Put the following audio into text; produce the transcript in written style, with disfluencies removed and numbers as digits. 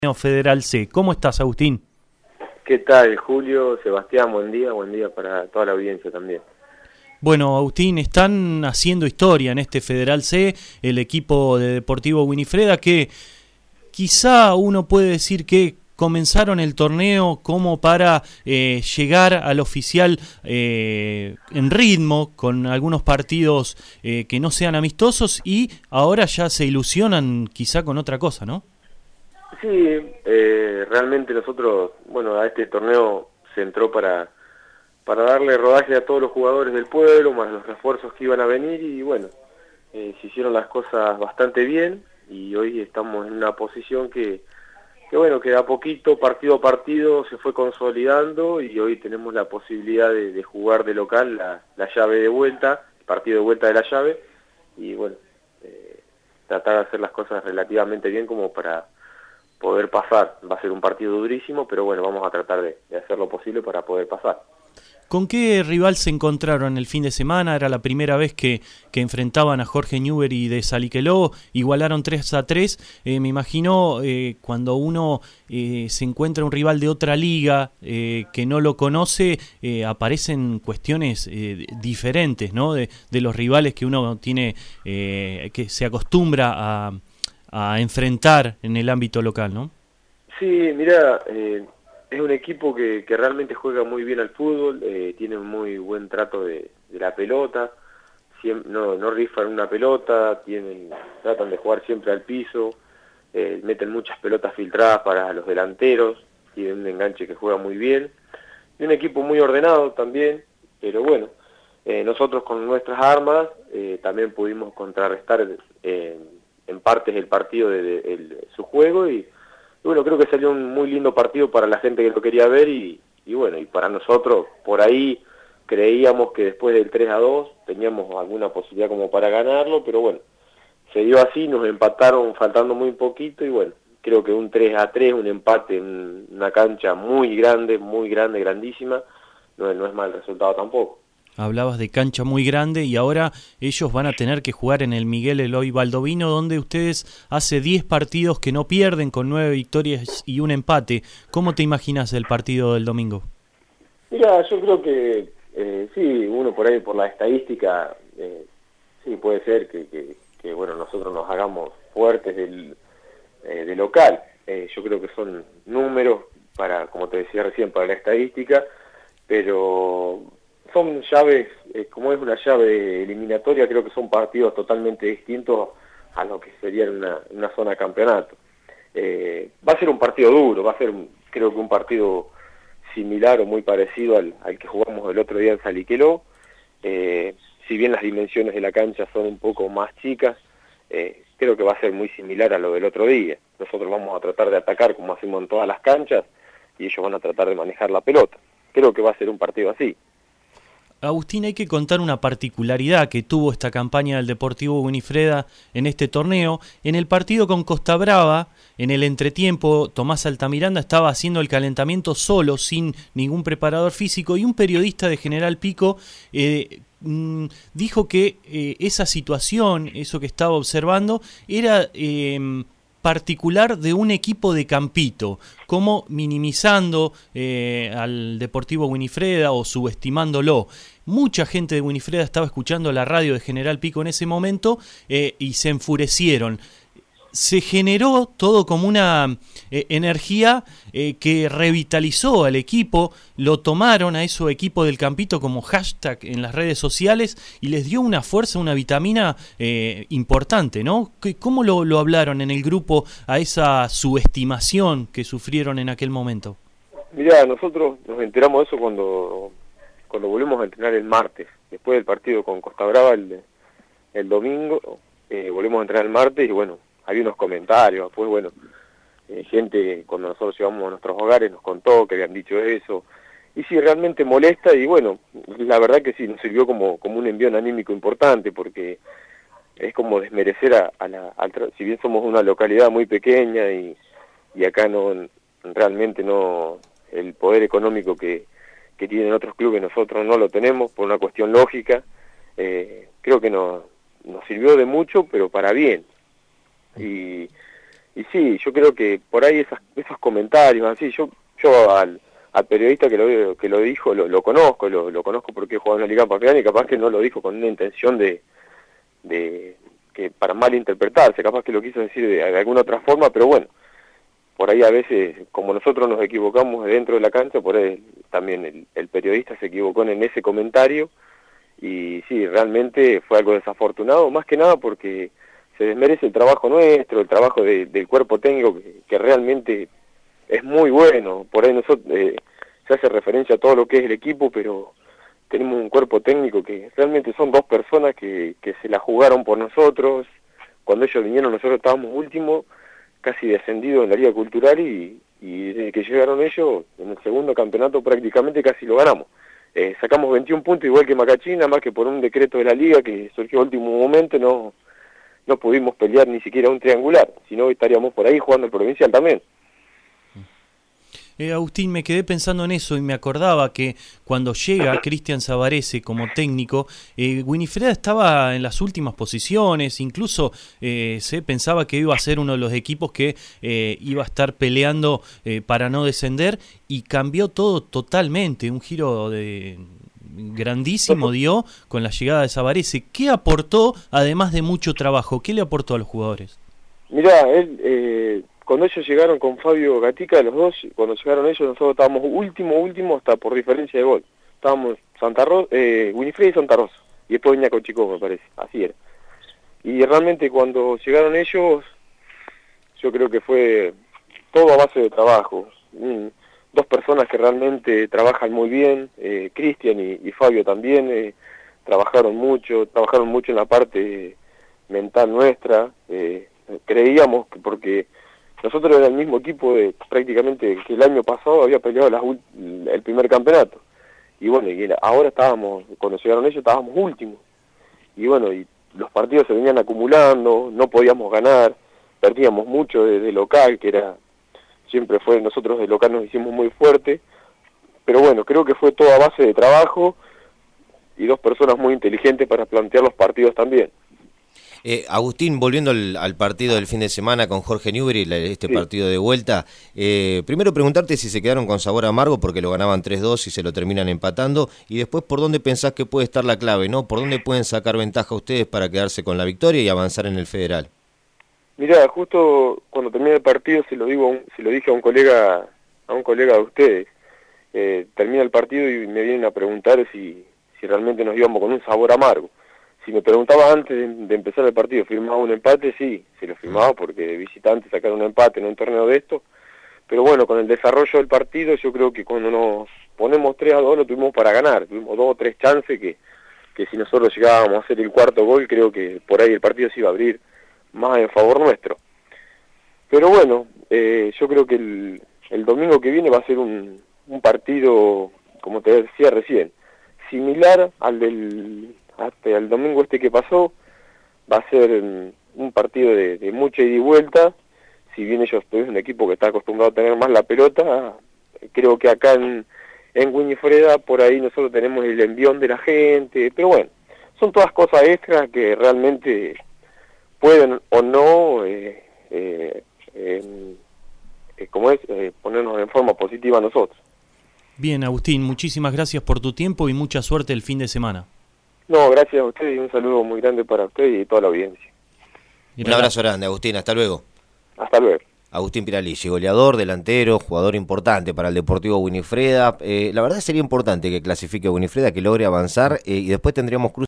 Federal C. ¿Cómo estás, Agustín? ¿Qué tal, Julio? Sebastián, buen día para toda la audiencia también. Bueno, Agustín, están haciendo historia en este Federal C, el equipo de Deportivo Winifreda, que quizá uno puede decir que comenzaron el torneo como para llegar al oficial en ritmo, con algunos partidos que no sean amistosos, y ahora ya se ilusionan quizá con otra cosa, ¿no? Sí, realmente nosotros, a este torneo se entró para darle rodaje a todos los jugadores del pueblo, más los refuerzos que iban a venir, y se hicieron las cosas bastante bien, y hoy estamos en una posición que de a poquito, partido a partido, se fue consolidando, y hoy tenemos la posibilidad de jugar de local la llave de vuelta, el partido de vuelta de la llave, y tratar de hacer las cosas relativamente bien como para poder pasar. Va a ser un partido durísimo, pero vamos a tratar de hacer lo posible para poder pasar. ¿Con qué rival se encontraron el fin de semana? Era la primera vez que enfrentaban a Jorge Newbery de Saliqueló, igualaron 3-3. Me imagino cuando uno se encuentra un rival de otra liga que no lo conoce, aparecen cuestiones diferentes, ¿no? De los rivales que uno tiene, que se acostumbra a enfrentar en el ámbito local, ¿no? Sí, mira, es un equipo que realmente juega muy bien al fútbol, tiene un muy buen trato de la pelota, no rifan una pelota, tratan de jugar siempre al piso, meten muchas pelotas filtradas para los delanteros, tienen un enganche que juega muy bien, y un equipo muy ordenado también, pero nosotros con nuestras armas también pudimos contrarrestar en partes el partido de su juego, y creo que salió un muy lindo partido para la gente que lo quería ver, y para nosotros por ahí creíamos que después del 3-2 teníamos alguna posibilidad como para ganarlo, pero se dio así, nos empataron faltando muy poquito, y creo que un 3-3, un empate en una cancha muy grande, grandísima, no es mal resultado tampoco. Hablabas de cancha muy grande y ahora ellos van a tener que jugar en el Miguel Eloy Baldovino, donde ustedes hace 10 partidos que no pierden, con 9 victorias y un empate. ¿Cómo te imaginas el partido del domingo? Mira, yo creo que sí, uno por ahí por la estadística, sí puede ser que nosotros nos hagamos fuertes de local. Yo creo que son números para, como te decía recién, para la estadística, pero son llaves, como es una llave eliminatoria, creo que son partidos totalmente distintos a lo que sería una zona de campeonato. Va a ser un partido duro, va a ser creo que un partido similar o muy parecido al que jugamos el otro día en Saliqueló. Si bien las dimensiones de la cancha son un poco más chicas, creo que va a ser muy similar a lo del otro día. Nosotros vamos a tratar de atacar como hacemos en todas las canchas, y ellos van a tratar de manejar la pelota. Creo que va a ser un partido así. Agustín, hay que contar una particularidad que tuvo esta campaña del Deportivo Winifreda en este torneo. En el partido con Costa Brava, en el entretiempo, Tomás Altamiranda estaba haciendo el calentamiento solo, sin ningún preparador físico, y un periodista de General Pico dijo que esa situación, eso que estaba observando, era particular de un equipo de Campito, como minimizando al Deportivo Winifreda o subestimándolo. Mucha gente de Winifreda estaba escuchando la radio de General Pico en ese momento y se enfurecieron. Se generó todo como una energía que revitalizó al equipo, lo tomaron a ese equipo del Campito como hashtag en las redes sociales y les dio una fuerza, una vitamina importante, ¿no? ¿Cómo lo hablaron en el grupo a esa subestimación que sufrieron en aquel momento? Mirá, nosotros nos enteramos de eso cuando volvimos a entrenar el martes, después del partido con Costa Brava el domingo, volvimos a entrenar el martes y había unos comentarios, después gente cuando nosotros llegamos a nuestros hogares nos contó que habían dicho eso, y sí, realmente molesta, y la verdad que sí, nos sirvió como un envío anímico importante, porque es como desmerecer si bien somos una localidad muy pequeña y acá realmente no, el poder económico que tienen otros clubes nosotros no lo tenemos por una cuestión lógica, creo que nos sirvió de mucho, pero para bien. Y Y sí, yo creo que por ahí esos comentarios, así, yo al periodista que lo dijo, lo conozco, lo conozco porque he jugado en la Liga Pampeana y capaz que no lo dijo con una intención de que para malinterpretarse, capaz que lo quiso decir de alguna otra forma, pero bueno, por ahí a veces, como nosotros nos equivocamos dentro de la cancha, por ahí también el periodista se equivocó en ese comentario, y sí, realmente fue algo desafortunado, más que nada porque se desmerece el trabajo nuestro, el trabajo del cuerpo técnico, que realmente es muy bueno. Por ahí nosotros se hace referencia a todo lo que es el equipo, pero tenemos un cuerpo técnico que realmente son 2 personas que se la jugaron por nosotros. Cuando ellos vinieron nosotros estábamos últimos, casi descendidos en la Liga Cultural, y desde que llegaron ellos, en el segundo campeonato prácticamente casi lo ganamos. Sacamos 21 puntos igual que Macachina, más que por un decreto de la Liga que surgió a último momento, no pudimos pelear ni siquiera un triangular, si no estaríamos por ahí jugando el provincial también. Agustín, me quedé pensando en eso y me acordaba que cuando llega Cristian Savarese como técnico, Winifreda estaba en las últimas posiciones, incluso se pensaba que iba a ser uno de los equipos que iba a estar peleando para no descender, y cambió todo totalmente, un giro grandísimo dio con la llegada de Savarese. ¿Qué aportó, además de mucho trabajo? ¿Qué le aportó a los jugadores? Mirá, cuando ellos llegaron con Fabio Gatica, los dos, cuando llegaron ellos, nosotros estábamos último, hasta por diferencia de gol. Estábamos Winifreda y Santa Rosa, y después venía Cochicó, me parece, así era. Y realmente cuando llegaron ellos, yo creo que fue todo a base de trabajo. 2 personas que realmente trabajan muy bien, Cristian y Fabio también, trabajaron mucho en la parte mental nuestra. Creíamos que porque nosotros era el mismo equipo prácticamente que el año pasado había peleado el primer campeonato, y bueno, ahora cuando llegaron ellos estábamos últimos, y bueno, y los partidos se venían acumulando, no podíamos ganar, perdíamos mucho de local, nosotros de local nos hicimos muy fuerte, pero bueno, creo que fue todo a base de trabajo y 2 personas muy inteligentes para plantear los partidos también. Agustín, volviendo al partido del fin de semana con Jorge Newbery, Sí. partido de vuelta, primero preguntarte si se quedaron con sabor amargo porque lo ganaban 3-2 y se lo terminan empatando, y después por dónde pensás que puede estar la clave, ¿no? ¿Por dónde pueden sacar ventaja ustedes para quedarse con la victoria y avanzar en el federal? Mirá, justo cuando terminé el partido se lo dije a un colega de ustedes. Termina el partido y me vienen a preguntar si realmente nos íbamos con un sabor amargo. Si me preguntaba antes de empezar el partido, ¿firmaba un empate? Sí, se lo firmaba porque de visitante sacar un empate en un torneo de esto. Pero bueno, con el desarrollo del partido, yo creo que cuando nos ponemos 3-2 lo tuvimos para ganar. Tuvimos 2 o 3 chances que si nosotros llegábamos a hacer el cuarto gol, creo que por ahí el partido se iba a abrir más en favor nuestro. Pero bueno, yo creo que el domingo que viene va a ser un partido, como te decía recién, similar hasta el domingo que pasó. Va a ser un partido de mucha ida y vuelta. Si bien ellos es un equipo que está acostumbrado a tener más la pelota, creo que acá en Winifreda por ahí nosotros tenemos el envión de la gente, pero bueno, son todas cosas extras que realmente pueden o no ponernos en forma positiva a nosotros. Bien, Agustín, muchísimas gracias por tu tiempo y mucha suerte el fin de semana. No, gracias a ustedes y un saludo muy grande para ustedes y toda la audiencia. Un abrazo grande, Agustín, hasta luego. Hasta luego. Agustín Piralisi, goleador, delantero, jugador importante para el Deportivo Winifreda. La verdad sería importante que clasifique Winifreda, que logre avanzar, y después tendríamos